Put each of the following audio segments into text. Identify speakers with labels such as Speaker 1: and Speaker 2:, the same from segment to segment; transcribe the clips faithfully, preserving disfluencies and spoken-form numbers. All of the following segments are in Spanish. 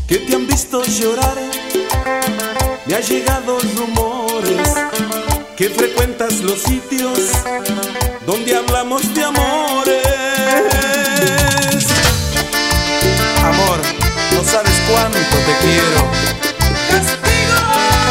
Speaker 1: que te han visto llorar. Me ha llegado rumores que frecuentas los sitios donde hablamos de amores. Amor, no sabes cuánto te quiero. ¡Castigo!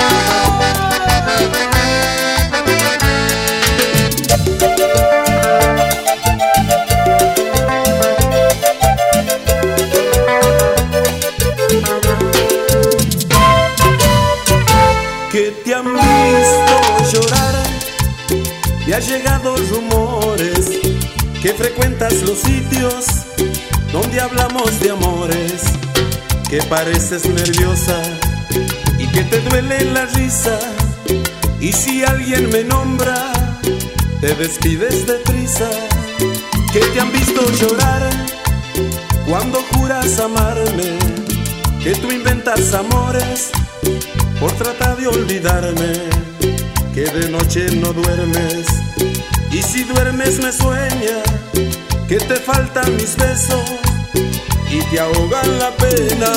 Speaker 1: Que te han visto llorar. Me ha llegado rumores que frecuentas los sitios donde hablamos de amores, que pareces nerviosa y que te duele la risa, y si alguien me nombra te despides deprisa. Que te han visto llorar cuando juras amarme, que tú inventas amores por tratar de olvidarme, que de noche no duermes y si duermes me sueña que te faltan mis besos y te ahogan la pena.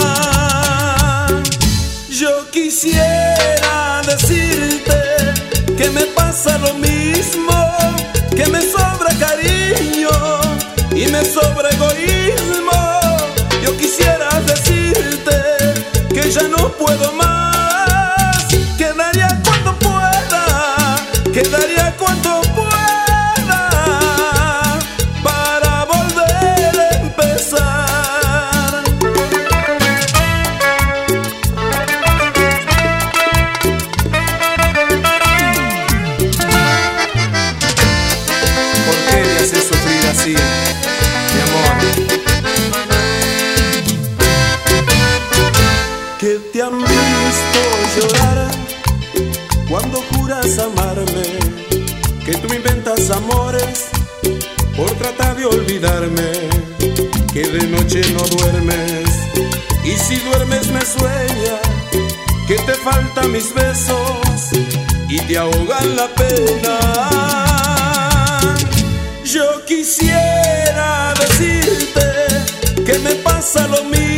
Speaker 1: Yo quisiera decirte que me pasa lo mismo, que me sobra cariño y me sobra egoísmo. Yo quisiera decirte que ya no puedo más, quedaría cuando pueda, quedaría cuando pueda para volver a empezar. ¿Por qué me haces sufrir así, mi amor? Que te han visto llorar cuando juras amarme, que tú inventas amores por tratar de olvidarme, que de noche no duermes y si duermes me sueña que te faltan mis besos y te ahogan la pena. Yo quisiera decirte que me pasa lo mismo,